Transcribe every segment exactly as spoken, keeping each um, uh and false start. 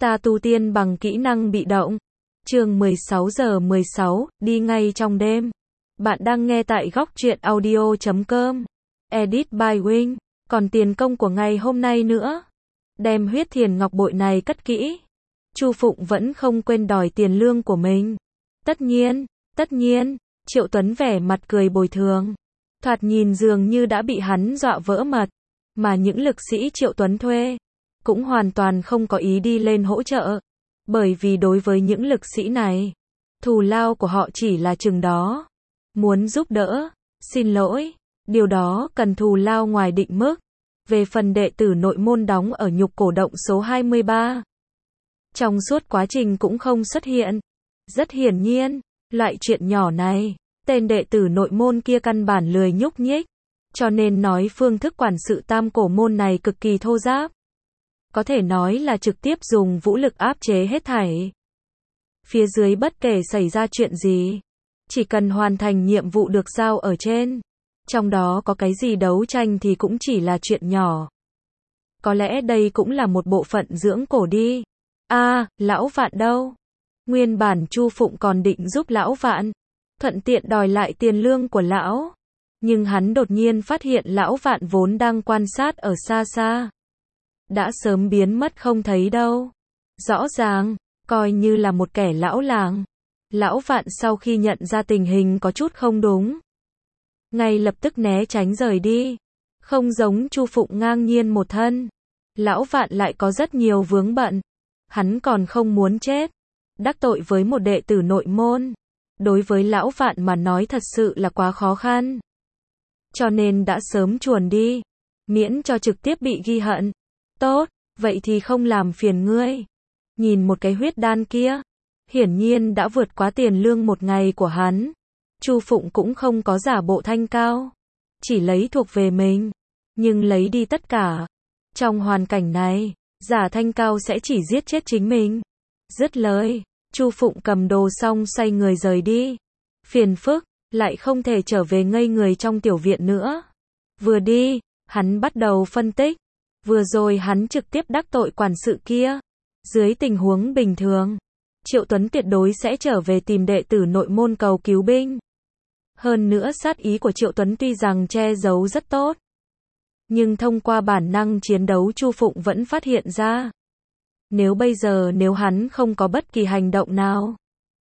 Ta tu tiên bằng kỹ năng bị động. Chương mười sáu giờ mười sáu, đi ngay trong đêm. Bạn đang nghe tại góc truyện audio chấm com. Edit by Wing. Còn tiền công của ngày hôm nay nữa. Đem huyết thiền ngọc bội này cất kỹ. Chu Phụng vẫn không quên đòi tiền lương của mình. Tất nhiên, tất nhiên, Triệu Tuấn vẻ mặt cười bồi thường. Thoạt nhìn dường như đã bị hắn dọa vỡ mật. Mà những lực sĩ Triệu Tuấn thuê cũng hoàn toàn không có ý đi lên hỗ trợ. Bởi vì đối với những lực sĩ này, thù lao của họ chỉ là chừng đó. Muốn giúp đỡ, xin lỗi, điều đó cần thù lao ngoài định mức. Về phần đệ tử nội môn đóng ở nhục cổ động số hai mươi ba, trong suốt quá trình cũng không xuất hiện. Rất hiển nhiên, loại chuyện nhỏ này, tên đệ tử nội môn kia căn bản lười nhúc nhích. Cho nên nói phương thức quản sự tam cổ môn này cực kỳ thô ráp. Có thể nói là trực tiếp dùng vũ lực áp chế hết thảy. Phía dưới bất kể xảy ra chuyện gì, chỉ cần hoàn thành nhiệm vụ được giao ở trên. Trong đó có cái gì đấu tranh thì cũng chỉ là chuyện nhỏ. Có lẽ đây cũng là một bộ phận dưỡng cổ đi. A, à, lão Vạn đâu? Nguyên bản Chu Phụng còn định giúp lão Vạn, thuận tiện đòi lại tiền lương của lão. Nhưng hắn đột nhiên phát hiện lão Vạn vốn đang quan sát ở xa xa. Đã sớm biến mất không thấy đâu. Rõ ràng, coi như là một kẻ lão làng. Lão Vạn sau khi nhận ra tình hình có chút không đúng, ngay lập tức né tránh rời đi. Không giống Chu Phụng ngang nhiên một thân. Lão Vạn lại có rất nhiều vướng bận. Hắn còn không muốn chết. Đắc tội với một đệ tử nội môn, đối với lão Vạn mà nói thật sự là quá khó khăn. Cho nên đã sớm chuồn đi, miễn cho trực tiếp bị ghi hận. Tốt, vậy thì không làm phiền ngươi. Nhìn một cái huyết đan kia, hiển nhiên đã vượt quá tiền lương một ngày của hắn. Chu Phụng cũng không có giả bộ thanh cao, chỉ lấy thuộc về mình, nhưng lấy đi tất cả. Trong hoàn cảnh này, giả thanh cao sẽ chỉ giết chết chính mình. Dứt lời, Chu Phụng cầm đồ xong xoay người rời đi. Phiền phức, lại không thể trở về ngây người trong tiểu viện nữa. Vừa đi, hắn bắt đầu phân tích. Vừa rồi hắn trực tiếp đắc tội quản sự kia. Dưới tình huống bình thường, Triệu Tuấn tuyệt đối sẽ trở về tìm đệ tử nội môn cầu cứu binh. Hơn nữa sát ý của Triệu Tuấn tuy rằng che giấu rất tốt, nhưng thông qua bản năng chiến đấu Chu Phụng vẫn phát hiện ra. Nếu bây giờ nếu hắn không có bất kỳ hành động nào,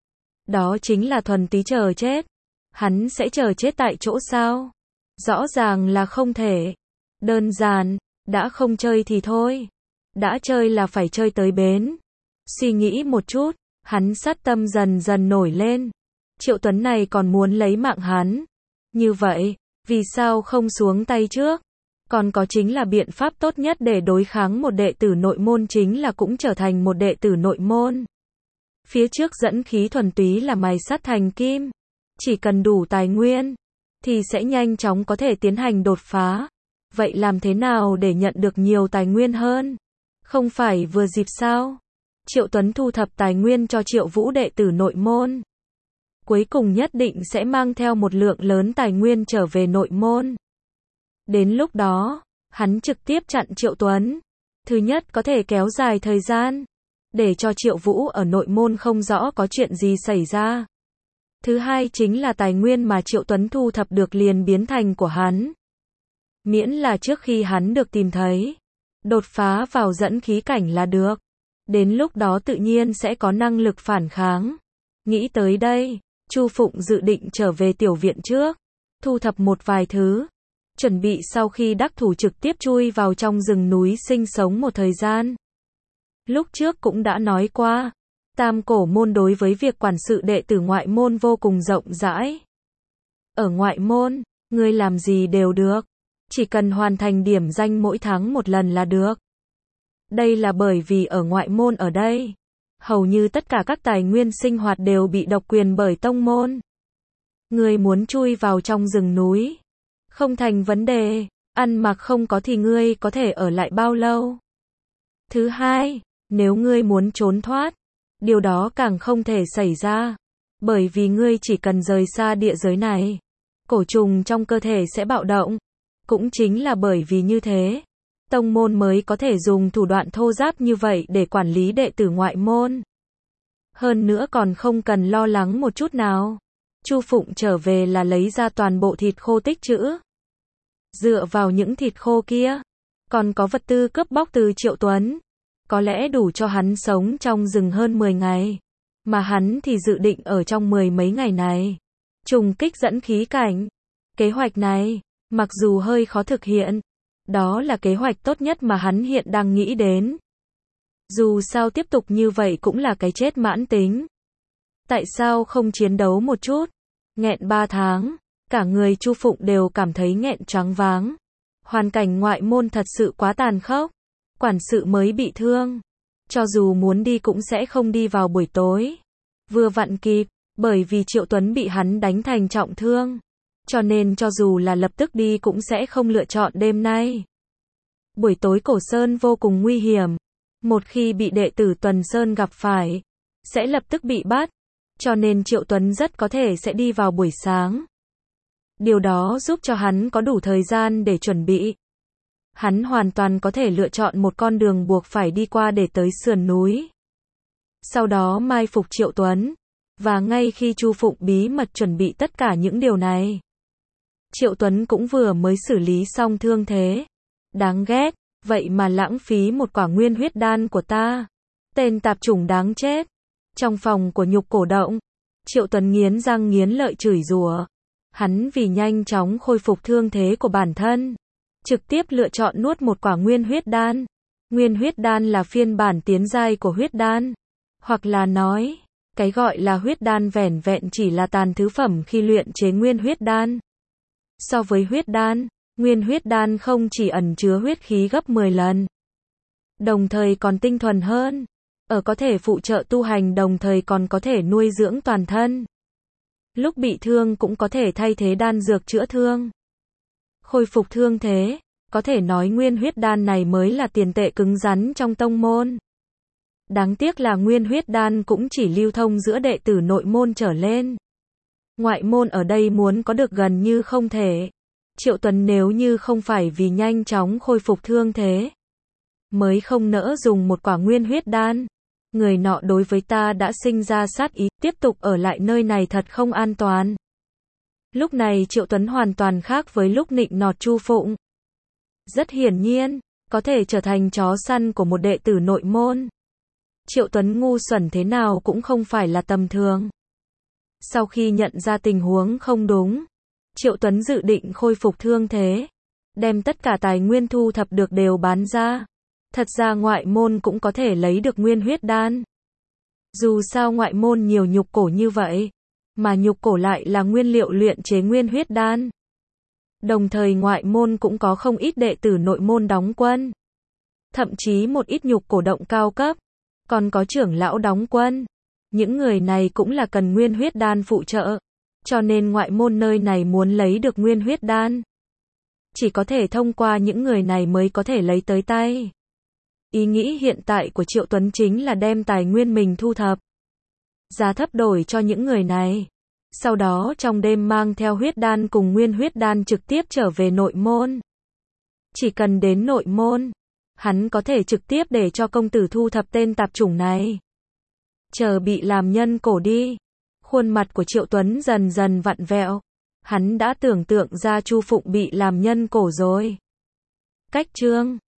đó chính là thuần túy chờ chết. Hắn sẽ chờ chết tại chỗ sao? Rõ ràng là không thể. Đơn giản, đã không chơi thì thôi. Đã chơi là phải chơi tới bến. Suy nghĩ một chút, hắn sát tâm dần dần nổi lên. Triệu Tuấn này còn muốn lấy mạng hắn. Như vậy, vì sao không xuống tay trước? Còn có chính là biện pháp tốt nhất để đối kháng một đệ tử nội môn chính là cũng trở thành một đệ tử nội môn. Phía trước dẫn khí thuần túy là mài sắt thành kim. Chỉ cần đủ tài nguyên, thì sẽ nhanh chóng có thể tiến hành đột phá. Vậy làm thế nào để nhận được nhiều tài nguyên hơn? Không phải vừa dịp sao? Triệu Tuấn thu thập tài nguyên cho Triệu Vũ đệ tử nội môn. Cuối cùng nhất định sẽ mang theo một lượng lớn tài nguyên trở về nội môn. Đến lúc đó, hắn trực tiếp chặn Triệu Tuấn. Thứ nhất có thể kéo dài thời gian, để cho Triệu Vũ ở nội môn không rõ có chuyện gì xảy ra. Thứ hai chính là tài nguyên mà Triệu Tuấn thu thập được liền biến thành của hắn. Miễn là trước khi hắn được tìm thấy, đột phá vào dẫn khí cảnh là được. Đến lúc đó tự nhiên sẽ có năng lực phản kháng. Nghĩ tới đây, Chu Phụng dự định trở về tiểu viện trước, thu thập một vài thứ, chuẩn bị sau khi đắc thủ trực tiếp chui vào trong rừng núi sinh sống một thời gian. Lúc trước cũng đã nói qua, tam cổ môn đối với việc quản sự đệ tử ngoại môn vô cùng rộng rãi. Ở ngoại môn, ngươi làm gì đều được, chỉ cần hoàn thành điểm danh mỗi tháng một lần là được. Đây là bởi vì ở ngoại môn ở đây, hầu như tất cả các tài nguyên sinh hoạt đều bị độc quyền bởi tông môn. Ngươi muốn chui vào trong rừng núi, không thành vấn đề, ăn mặc không có thì ngươi có thể ở lại bao lâu. Thứ hai, nếu ngươi muốn trốn thoát, điều đó càng không thể xảy ra, bởi vì ngươi chỉ cần rời xa địa giới này, cổ trùng trong cơ thể sẽ bạo động. Cũng chính là bởi vì như thế, tông môn mới có thể dùng thủ đoạn thô ráp như vậy để quản lý đệ tử ngoại môn. Hơn nữa còn không cần lo lắng một chút nào. Chu Phụng trở về là lấy ra toàn bộ thịt khô tích trữ. Dựa vào những thịt khô kia, còn có vật tư cướp bóc từ Triệu Tuấn, có lẽ đủ cho hắn sống trong rừng hơn mười ngày. Mà hắn thì dự định ở trong mười mấy ngày này trùng kích dẫn khí cảnh. Kế hoạch này, mặc dù hơi khó thực hiện, đó là kế hoạch tốt nhất mà hắn hiện đang nghĩ đến. Dù sao tiếp tục như vậy cũng là cái chết mãn tính. Tại sao không chiến đấu một chút? Nghẹn ba tháng, cả người Chu Phụng đều cảm thấy nghẹn choáng váng. Hoàn cảnh ngoại môn thật sự quá tàn khốc. Quản sự mới bị thương, cho dù muốn đi cũng sẽ không đi vào buổi tối. Vừa vặn kịp, bởi vì Triệu Tuấn bị hắn đánh thành trọng thương, cho nên cho dù là lập tức đi cũng sẽ không lựa chọn đêm nay. Buổi tối Cổ Sơn vô cùng nguy hiểm, một khi bị đệ tử Tuần Sơn gặp phải, sẽ lập tức bị bắt, cho nên Triệu Tuấn rất có thể sẽ đi vào buổi sáng. Điều đó giúp cho hắn có đủ thời gian để chuẩn bị. Hắn hoàn toàn có thể lựa chọn một con đường buộc phải đi qua để tới sườn núi. Sau đó mai phục Triệu Tuấn, và ngay khi Chu Phụng bí mật chuẩn bị tất cả những điều này, Triệu Tuấn cũng vừa mới xử lý xong thương thế. Đáng ghét, vậy mà lãng phí một quả nguyên huyết đan của ta. Tên tạp chủng đáng chết. Trong phòng của Nhục Cổ Động, Triệu Tuấn nghiến răng nghiến lợi chửi rủa. Hắn vì nhanh chóng khôi phục thương thế của bản thân, trực tiếp lựa chọn nuốt một quả nguyên huyết đan. Nguyên huyết đan là phiên bản tiến giai của huyết đan. Hoặc là nói, cái gọi là huyết đan vẻn vẹn chỉ là tàn thứ phẩm khi luyện chế nguyên huyết đan. So với huyết đan, nguyên huyết đan không chỉ ẩn chứa huyết khí gấp mười lần, đồng thời còn tinh thuần hơn, ở có thể phụ trợ tu hành đồng thời còn có thể nuôi dưỡng toàn thân. Lúc bị thương cũng có thể thay thế đan dược chữa thương, khôi phục thương thế, có thể nói nguyên huyết đan này mới là tiền tệ cứng rắn trong tông môn. Đáng tiếc là nguyên huyết đan cũng chỉ lưu thông giữa đệ tử nội môn trở lên. Ngoại môn ở đây muốn có được gần như không thể. Triệu Tuấn nếu như không phải vì nhanh chóng khôi phục thương thế, mới không nỡ dùng một quả nguyên huyết đan. Người nọ đối với ta đã sinh ra sát ý, tiếp tục ở lại nơi này thật không an toàn. Lúc này Triệu Tuấn hoàn toàn khác với lúc nịnh nọt Chu Phụng. Rất hiển nhiên, có thể trở thành chó săn của một đệ tử nội môn. Triệu Tuấn ngu xuẩn thế nào cũng không phải là tầm thường. Sau khi nhận ra tình huống không đúng, Triệu Tuấn dự định khôi phục thương thế, đem tất cả tài nguyên thu thập được đều bán ra. Thật ra ngoại môn cũng có thể lấy được nguyên huyết đan. Dù sao ngoại môn nhiều nhục cổ như vậy, mà nhục cổ lại là nguyên liệu luyện chế nguyên huyết đan. Đồng thời ngoại môn cũng có không ít đệ tử nội môn đóng quân. Thậm chí một ít nhục cổ động cao cấp, còn có trưởng lão đóng quân. Những người này cũng là cần nguyên huyết đan phụ trợ, cho nên ngoại môn nơi này muốn lấy được nguyên huyết đan, chỉ có thể thông qua những người này mới có thể lấy tới tay. Ý nghĩ hiện tại của Triệu Tuấn chính là đem tài nguyên mình thu thập, giá thấp đổi cho những người này. Sau đó trong đêm mang theo huyết đan cùng nguyên huyết đan trực tiếp trở về nội môn. Chỉ cần đến nội môn, hắn có thể trực tiếp để cho công tử thu thập tên tạp chủng này. Chờ bị làm nhân cổ đi. Khuôn mặt của Triệu Tuấn dần dần vặn vẹo. Hắn đã tưởng tượng ra Chu Phụng bị làm nhân cổ rồi. Cách chương